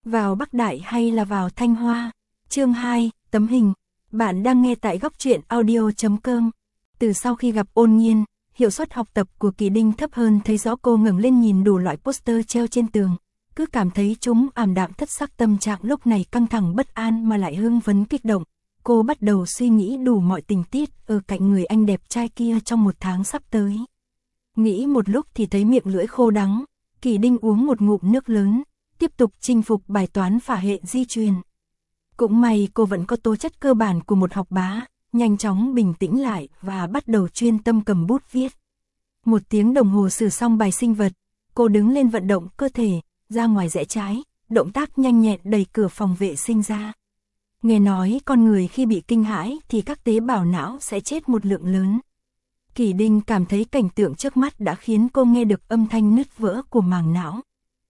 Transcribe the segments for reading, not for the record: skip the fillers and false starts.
Vào Bắc Đại hay là vào Thanh Hoa? Chương 2, tấm hình. Bạn đang nghe tại góc truyện audio.com. Từ sau khi gặp Ôn Nhiên, hiệu suất học tập của Kỳ Đinh thấp hơn, thấy rõ cô ngẩng lên nhìn đủ loại poster treo trên tường, cứ cảm thấy chúng ảm đạm thất sắc, tâm trạng lúc này căng thẳng bất an mà lại hưng phấn kích động. Cô bắt đầu suy nghĩ đủ mọi tình tiết ở cạnh người anh đẹp trai kia trong một tháng sắp tới. Nghĩ một lúc thì thấy miệng lưỡi khô đắng, Kỳ Đinh uống một ngụm nước lớn, tiếp tục chinh phục bài toán phả hệ di truyền. Cũng may cô vẫn có tố chất cơ bản của một học bá, nhanh chóng bình tĩnh lại và bắt đầu chuyên tâm cầm bút viết. 1 tiếng đồng hồ sửa xong bài sinh vật, cô đứng lên vận động cơ thể, ra ngoài rẽ trái, động tác nhanh nhẹn đẩy cửa phòng vệ sinh ra. Nghe nói con người khi bị kinh hãi thì các tế bào não sẽ chết một lượng lớn. Kỳ Đinh cảm thấy cảnh tượng trước mắt đã khiến cô nghe được âm thanh nứt vỡ của màng não.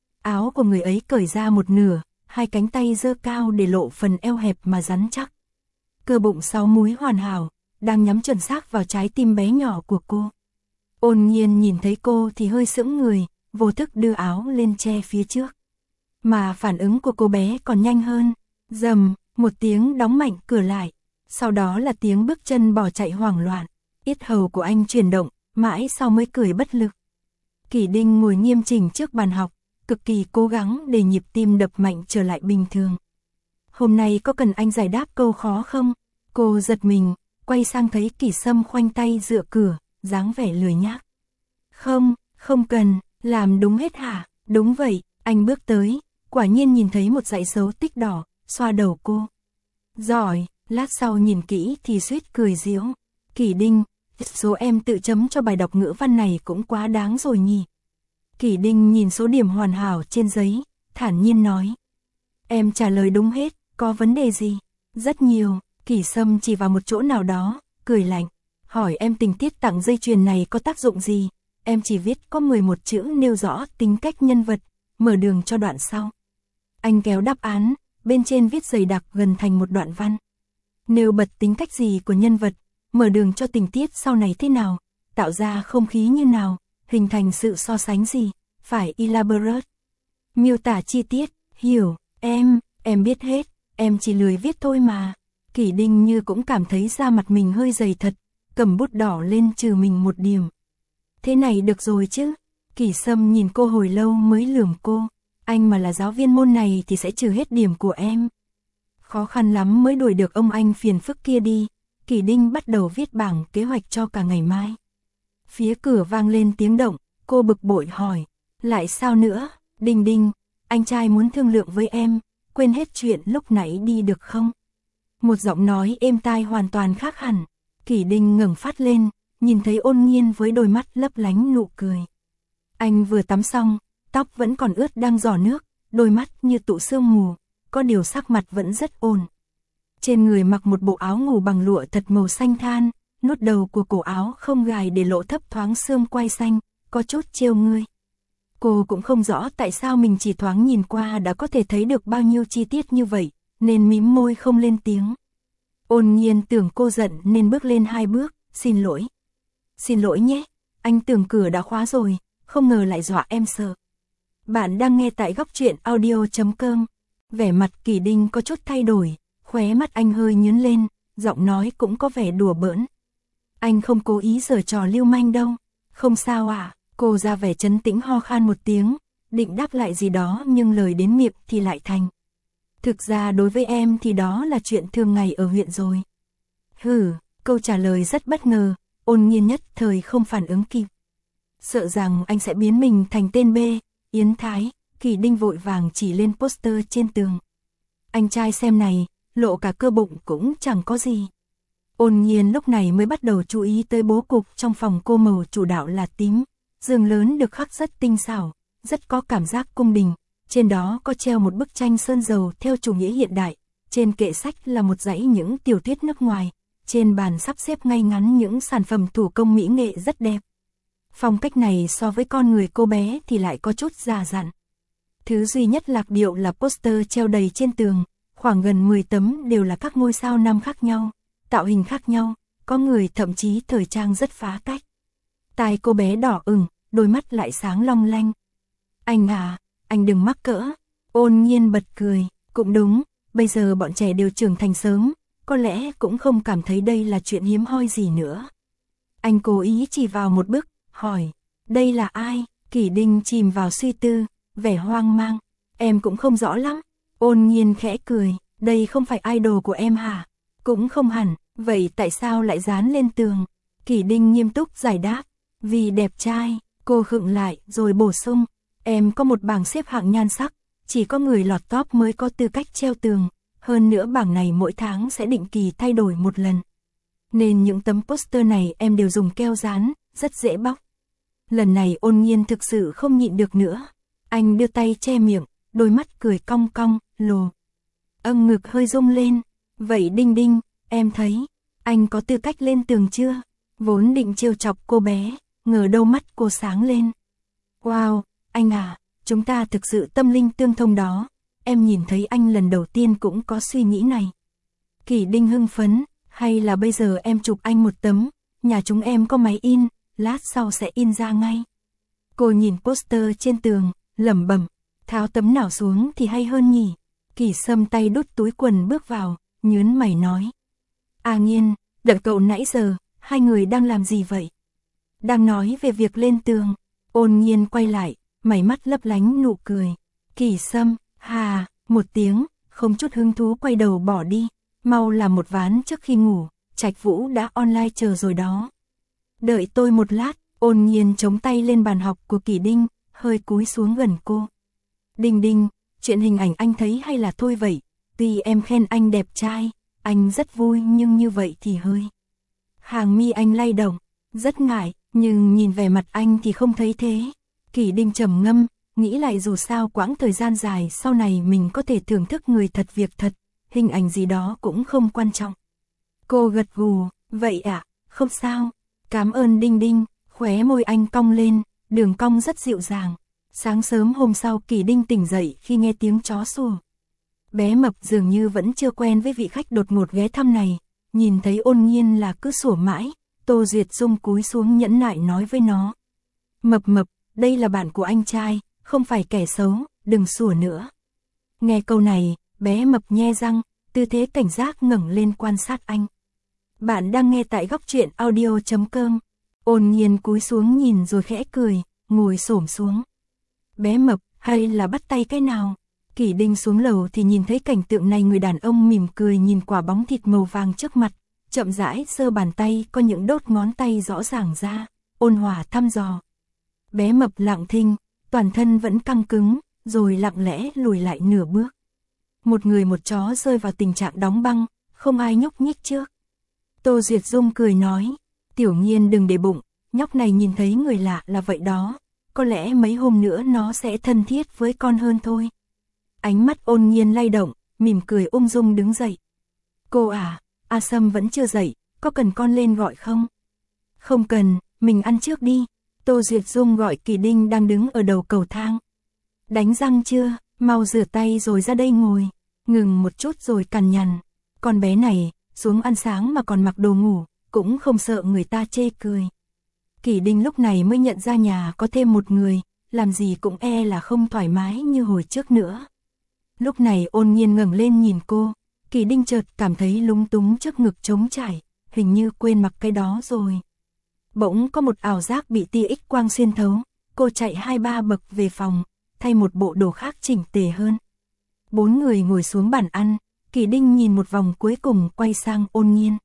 Áo của người ấy cởi ra một nửa, 2 cánh tay giơ cao để lộ phần eo hẹp mà rắn chắc. Cơ bụng 6 múi hoàn hảo, đang nhắm chuẩn xác vào trái tim bé nhỏ của cô. Ôn Nhiên nhìn thấy cô thì hơi sững người, vô thức đưa áo lên che phía trước. Mà phản ứng của cô bé còn nhanh hơn, rầm, một tiếng đóng mạnh cửa lại, sau đó là tiếng bước chân bỏ chạy hoảng loạn. Yết hầu của anh chuyển động, mãi sau mới cười bất lực. Kỳ Đinh ngồi nghiêm chỉnh trước bàn học, cực kỳ cố gắng để nhịp tim đập mạnh trở lại bình thường. Hôm nay có cần anh giải đáp câu khó không? Cô giật mình, quay sang thấy Kỳ Sâm khoanh tay dựa cửa, dáng vẻ lười nhác. Không, không cần, làm đúng hết hả? Đúng vậy, anh bước tới, quả nhiên nhìn thấy một dãy dấu tích đỏ, xoa đầu cô. Giỏi, lát sau nhìn kỹ thì suýt cười giễu. Kỳ Đinh, số em tự chấm cho bài đọc ngữ văn này cũng quá đáng rồi nhỉ. Kỳ Đinh nhìn số điểm hoàn hảo trên giấy, thản nhiên nói. Em trả lời đúng hết, có vấn đề gì? Rất nhiều. Kỳ Sâm chỉ vào một chỗ nào đó, cười lạnh. Hỏi em tình tiết tặng dây chuyền này có tác dụng gì? Em chỉ viết có 11 chữ nêu rõ tính cách nhân vật, mở đường cho đoạn sau. Anh kéo đáp án, bên trên viết dày đặc gần thành một đoạn văn. Nêu bật tính cách gì của nhân vật, mở đường cho tình tiết sau này thế nào, tạo ra không khí như nào, hình thành sự so sánh gì, phải elaborate. Miêu tả chi tiết, hiểu, em biết hết, em chỉ lười viết thôi mà. Kỳ Đinh như cũng cảm thấy da mặt mình hơi dày thật, cầm bút đỏ lên trừ mình một điểm. Thế này được rồi chứ? Kỳ Sâm nhìn cô hồi lâu mới lườm cô, anh mà là giáo viên môn này thì sẽ trừ hết điểm của em. Khó khăn lắm mới đuổi được ông anh phiền phức kia đi. Kỳ Đinh bắt đầu viết bảng kế hoạch cho cả ngày mai. Phía cửa vang lên tiếng động, cô bực bội hỏi, lại sao nữa? Đinh Đinh, anh trai muốn thương lượng với em, quên hết chuyện lúc nãy đi được không? Một giọng nói êm tai hoàn toàn khác hẳn. Kỳ Đinh ngẩng phát lên, nhìn thấy Ôn Nhiên với đôi mắt lấp lánh nụ cười. Anh vừa tắm xong, tóc vẫn còn ướt đang rỏ nước, đôi mắt như tụ sương mù, có điều sắc mặt vẫn rất ổn. Trên người mặc một bộ áo ngủ bằng lụa thật màu xanh than, nút đầu của cổ áo không gài để lộ thấp thoáng xương quai xanh, có chút trêu ngươi. Cô cũng không rõ tại sao mình chỉ thoáng nhìn qua đã có thể thấy được bao nhiêu chi tiết như vậy, nên mím môi không lên tiếng. Ôn Nhiên tưởng cô giận nên bước lên 2 bước, xin lỗi. Xin lỗi nhé, anh tưởng cửa đã khóa rồi, không ngờ lại dọa em sợ. Bạn đang nghe tại góc truyện audio.com. Vẻ mặt Kỳ Đinh có chút thay đổi, khóe mắt anh hơi nhướng lên, giọng nói cũng có vẻ đùa bỡn. Anh không cố ý giở trò lưu manh đâu. Không sao à? Cô ra vẻ trấn tĩnh ho khan một tiếng, định đáp lại gì đó nhưng lời đến miệng thì lại thành. Thực ra đối với em thì đó là chuyện thường ngày ở huyện rồi. Hừ, câu trả lời rất bất ngờ, Ôn Nhiên nhất thời không phản ứng kịp. Sợ rằng anh sẽ biến mình thành tên B, Yến Thái. Kỳ Đinh vội vàng chỉ lên poster trên tường. Anh trai xem này, lộ cả cơ bụng cũng chẳng có gì. Ôn Nhiên lúc này mới bắt đầu chú ý tới bố cục trong phòng cô, màu chủ đạo là tím. Giường lớn được khắc rất tinh xảo, rất có cảm giác cung đình. Trên đó có treo một bức tranh sơn dầu theo chủ nghĩa hiện đại. Trên kệ sách là một dãy những tiểu thuyết nước ngoài. Trên bàn sắp xếp ngay ngắn những sản phẩm thủ công mỹ nghệ rất đẹp. Phong cách này so với con người cô bé thì lại có chút già dặn. Thứ duy nhất lạc điệu là poster treo đầy trên tường, khoảng gần 10 tấm đều là các ngôi sao nam khác nhau, tạo hình khác nhau, có người thậm chí thời trang rất phá cách. Tai cô bé đỏ ửng, đôi mắt lại sáng long lanh. Anh à, anh đừng mắc cỡ. Ôn Nhiên bật cười, cũng đúng, bây giờ bọn trẻ đều trưởng thành sớm, có lẽ cũng không cảm thấy đây là chuyện hiếm hoi gì nữa. Anh cố ý chỉ vào một bức, hỏi, đây là ai? Kỷ Đinh chìm vào suy tư, vẻ hoang mang, em cũng không rõ lắm. Ôn Nhiên khẽ cười, đây không phải idol của em hả? Cũng không hẳn, vậy tại sao lại dán lên tường? Kỷ Đinh nghiêm túc giải đáp, vì đẹp trai. Cô khựng lại rồi bổ sung, em có một bảng xếp hạng nhan sắc, chỉ có người lọt top mới có tư cách treo tường, hơn nữa bảng này mỗi tháng sẽ định kỳ thay đổi một lần. Nên những tấm poster này em đều dùng keo dán, rất dễ bóc. Lần này Ôn Nhiên thực sự không nhịn được nữa. Anh đưa tay che miệng, đôi mắt cười cong cong, lồ. Ngực hơi rung lên. Vậy Đinh Đinh, em thấy, anh có tư cách lên tường chưa? Vốn định trêu chọc cô bé, ngờ đâu mắt cô sáng lên. Wow, anh à, chúng ta thực sự tâm linh tương thông đó. Em nhìn thấy anh lần đầu tiên cũng có suy nghĩ này. Kỷ Đinh hưng phấn, hay là bây giờ em chụp anh một tấm, nhà chúng em có máy in, lát sau sẽ in ra ngay. Cô nhìn poster trên tường, lẩm bẩm, tháo tấm nào xuống thì hay hơn nhỉ. Kỷ Sâm tay đút túi quần bước vào, nhớn mày nói. À Nhiên, đợi cậu nãy giờ, hai người đang làm gì vậy? Đang nói về việc lên tường. Ôn Nhiên quay lại, mày mắt lấp lánh nụ cười. Kỷ Sâm, hà, một tiếng, không chút hứng thú quay đầu bỏ đi. Mau làm một ván trước khi ngủ, Trạch Vũ đã online chờ rồi đó. Đợi tôi một lát. Ôn Nhiên chống tay lên bàn học của Kỷ Đinh, hơi cúi xuống gần cô. Đinh Đinh, chuyện hình ảnh anh thấy hay là thôi vậy? Tuy em khen anh đẹp trai, anh rất vui nhưng như vậy thì hơi. Hàng mi anh lay động, rất ngại, nhưng nhìn vẻ mặt anh thì không thấy thế. Kỷ Đinh trầm ngâm, nghĩ lại dù sao quãng thời gian dài sau này mình có thể thưởng thức người thật việc thật, hình ảnh gì đó cũng không quan trọng. Cô gật gù, vậy ạ, không sao, cảm ơn Đinh Đinh. Khóe môi anh cong lên, đường cong rất dịu dàng. Sáng sớm hôm sau Kỷ Đinh tỉnh dậy khi nghe tiếng chó sủa. Bé Mập dường như vẫn chưa quen với vị khách đột ngột ghé thăm này, nhìn thấy Ôn Nhiên là cứ sủa mãi, Tô Duyệt Dung cúi xuống nhẫn nại nói với nó. Mập Mập, đây là bạn của anh trai, không phải kẻ xấu, đừng sủa nữa. Nghe câu này, bé Mập nhe răng, tư thế cảnh giác ngẩng lên quan sát anh. Bạn đang nghe tại góc truyện audio.com. Ôn Nhiên cúi xuống nhìn rồi khẽ cười, ngồi xổm xuống. Bé Mập, hay là bắt tay cái nào? Kỷ Đinh xuống lầu thì nhìn thấy cảnh tượng này, người đàn ông mỉm cười nhìn quả bóng thịt màu vàng trước mặt, chậm rãi giơ bàn tay có những đốt ngón tay rõ ràng ra, ôn hòa thăm dò. Bé Mập lặng thinh, toàn thân vẫn căng cứng, rồi lặng lẽ lùi lại nửa bước. Một người một chó rơi vào tình trạng đóng băng, không ai nhúc nhích trước. Tô Duyệt Dung cười nói. Tiểu Nhiên đừng để bụng, nhóc này nhìn thấy người lạ là vậy đó, có lẽ mấy hôm nữa nó sẽ thân thiết với con hơn thôi. Ánh mắt Ôn Nhiên lay động, mỉm cười ung dung đứng dậy. Cô à, A Sâm vẫn chưa dậy, có cần con lên gọi không? Không cần, mình ăn trước đi. Tô Duyệt Dung gọi Kỷ Đinh đang đứng ở đầu cầu thang. Đánh răng chưa, mau rửa tay rồi ra đây ngồi. Ngừng một chút rồi cằn nhằn. Con bé này, xuống ăn sáng mà còn mặc đồ ngủ, cũng không sợ người ta chê cười. Kỷ Đinh lúc này mới nhận ra nhà có thêm một người, làm gì cũng e là không thoải mái như hồi trước nữa. Lúc này Ôn Nhiên ngẩng lên nhìn cô, Kỷ Đinh chợt cảm thấy lúng túng trước ngực trống trải, hình như quên mặc cái đó rồi. Bỗng có một ảo giác bị tia X quang xuyên thấu, cô chạy 2-3 bậc về phòng, thay một bộ đồ khác chỉnh tề hơn. 4 người ngồi xuống bàn ăn, Kỷ Đinh nhìn một vòng cuối cùng quay sang Ôn Nhiên.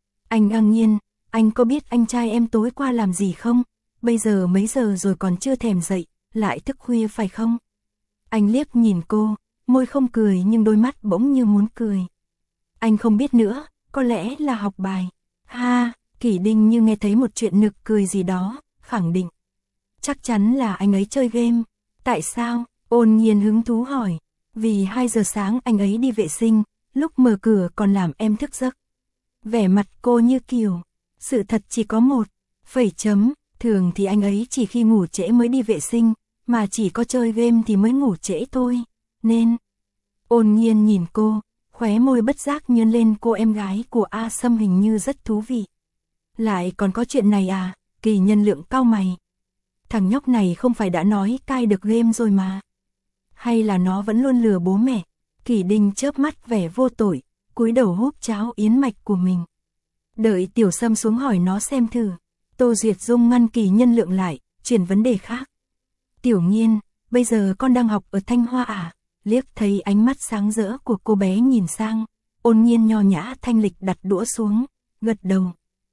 Anh Nhiên, anh có biết anh trai em tối qua làm gì không? Bây giờ mấy giờ rồi còn chưa thèm dậy, lại thức khuya phải không? Anh liếc nhìn cô, môi không cười nhưng đôi mắt bỗng như muốn cười. Anh không biết nữa, có lẽ là học bài. Ha, Kỷ Đinh như nghe thấy một chuyện nực cười gì đó, khẳng định. Chắc chắn là anh ấy chơi game. Tại sao? Ôn Nhiên hứng thú hỏi. Vì 2 giờ sáng anh ấy đi vệ sinh, lúc mở cửa còn làm em thức giấc. Vẻ mặt cô như kiểu, sự thật chỉ có một, phẩy chấm, thường thì anh ấy chỉ khi ngủ trễ mới đi vệ sinh, mà chỉ có chơi game thì mới ngủ trễ thôi, nên. Ôn Nhiên nhìn cô, khóe môi bất giác nhướng lên, cô em gái của A Sâm hình như rất thú vị. Lại còn có chuyện này à? Kỳ Nhân Lượng cau mày. Thằng nhóc này không phải đã nói cai được game rồi mà. Hay là nó vẫn luôn lừa bố mẹ? Kỷ Đinh chớp mắt vẻ vô tội, cúi đầu húp cháo yến mạch của mình. Đợi Tiểu Sâm xuống hỏi nó xem thử. Tô Duyệt Dung ngăn Kỳ Nhân Lượng lại, chuyển vấn đề khác. Tiểu Nhiên, bây giờ con đang học ở Thanh Hoa à? Liếc thấy ánh mắt sáng rỡ của cô bé nhìn sang, Ôn Nhiên nho nhã thanh lịch đặt đũa xuống, gật đầu.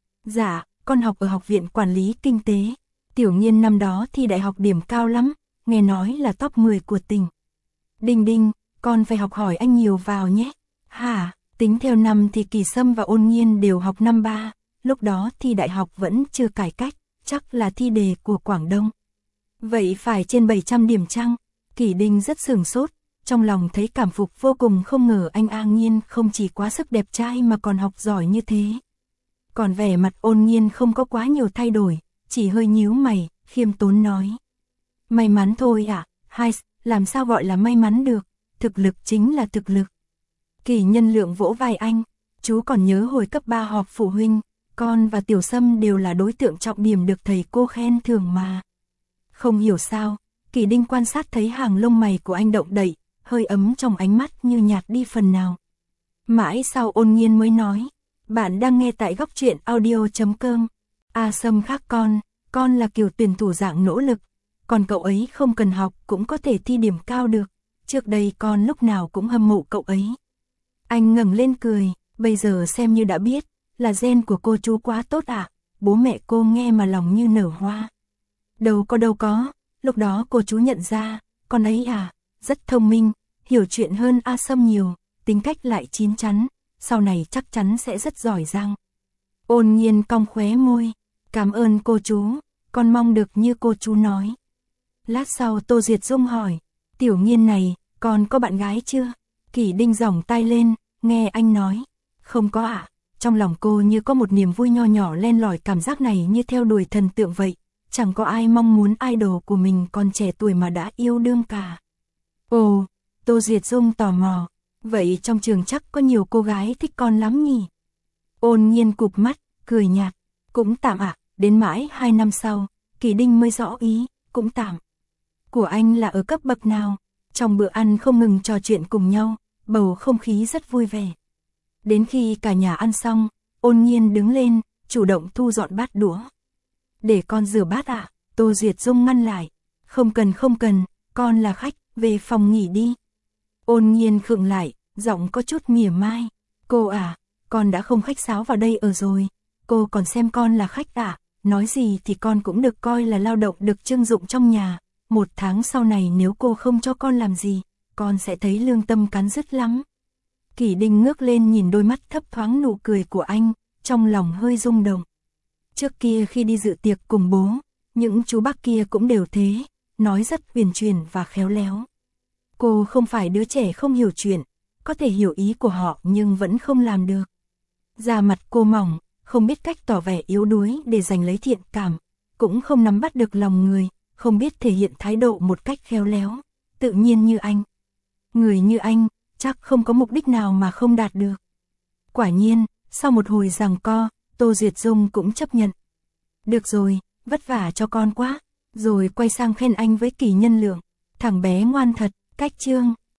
Dạ, con học ở Học viện Quản lý Kinh tế. Tiểu Nhiên năm đó thi đại học điểm cao lắm, nghe nói là top 10 của tỉnh. Đinh Đinh, con phải học hỏi anh nhiều vào nhé. Hả, tính theo năm thì Kỳ Sâm và Ôn Nhiên đều học năm 3, lúc đó thi đại học vẫn chưa cải cách, chắc là thi đề của Quảng Đông. Vậy phải trên 700 điểm chăng? Kỷ Đinh rất sửng sốt, trong lòng thấy cảm phục vô cùng, không ngờ anh A Nhiên không chỉ quá sức đẹp trai mà còn học giỏi như thế. Còn vẻ mặt Ôn Nhiên không có quá nhiều thay đổi, chỉ hơi nhíu mày, khiêm tốn nói. May mắn thôi ạ, hai, làm sao gọi là may mắn được, thực lực chính là thực lực. Kỳ Nhân Lượng vỗ vai anh, chú còn nhớ hồi cấp 3 họp phụ huynh, con và Tiểu Sâm đều là đối tượng trọng điểm được thầy cô khen thưởng mà. Không hiểu sao, Kỷ Đinh quan sát thấy hàng lông mày của anh động đậy, hơi ấm trong ánh mắt như nhạt đi phần nào. Mãi sau Ôn Nhiên mới nói, bạn đang nghe tại góc truyện audio.com. A Sâm khác con là kiểu tuyển thủ dạng nỗ lực, còn cậu ấy không cần học cũng có thể thi điểm cao được, trước đây con lúc nào cũng hâm mộ cậu ấy. Anh ngẩng lên cười, bây giờ xem như đã biết, là gen của cô chú quá tốt ạ, bố mẹ cô nghe mà lòng như nở hoa. Đâu có, lúc đó cô chú nhận ra, con ấy rất thông minh, hiểu chuyện hơn A Sâm nhiều, tính cách lại chín chắn, sau này chắc chắn sẽ rất giỏi giang. Ôn Nhiên cong khóe môi, cảm ơn cô chú, con mong được như cô chú nói. Lát sau Tô Duyệt Dung hỏi, Tiểu Nhiên này, con có bạn gái chưa? Kỷ Đinh giỏng tai lên, nghe anh nói, không có ạ. Trong lòng cô như có một niềm vui nho nhỏ len lỏi, cảm giác này như theo đuổi thần tượng vậy, chẳng có ai mong muốn idol của mình còn trẻ tuổi mà đã yêu đương cả. Ồ, Tô Duyệt Dung tò mò, vậy trong trường chắc có nhiều cô gái thích con lắm nhỉ? Ôn Nhiên cụp mắt, cười nhạt, cũng tạm ạ, đến mãi 2 năm sau, Kỷ Đinh mới rõ ý, cũng tạm. Của anh là ở cấp bậc nào? Trong bữa ăn không ngừng trò chuyện cùng nhau, bầu không khí rất vui vẻ. Đến khi cả nhà ăn xong, Ôn Nhiên đứng lên, chủ động thu dọn bát đũa. Để con rửa bát ạ, Tô Duyệt Dung ngăn lại. Không cần, con là khách, về phòng nghỉ đi. Ôn Nhiên khựng lại, giọng có chút mỉa mai. Cô con đã không khách sáo vào đây ở rồi, cô còn xem con là khách nói gì thì con cũng được coi là lao động được trưng dụng trong nhà. 1 tháng sau này nếu cô không cho con làm gì, con sẽ thấy lương tâm cắn rứt lắm. Kỷ Đinh ngước lên nhìn đôi mắt thấp thoáng nụ cười của anh, trong lòng hơi rung động. Trước kia khi đi dự tiệc cùng bố, những chú bác kia cũng đều thế, nói rất huyền chuyển và khéo léo. Cô không phải đứa trẻ không hiểu chuyện, có thể hiểu ý của họ nhưng vẫn không làm được. Da mặt cô mỏng, không biết cách tỏ vẻ yếu đuối để giành lấy thiện cảm, cũng không nắm bắt được lòng người, không biết thể hiện thái độ một cách khéo léo, tự nhiên như anh. Người như anh, chắc không có mục đích nào mà không đạt được. Quả nhiên, sau một hồi giằng co, Tô Duyệt Dung cũng chấp nhận. Được rồi, vất vả cho con quá, rồi quay sang khen anh với Kỳ Nhân Lượng. Thằng bé ngoan thật, cách chương.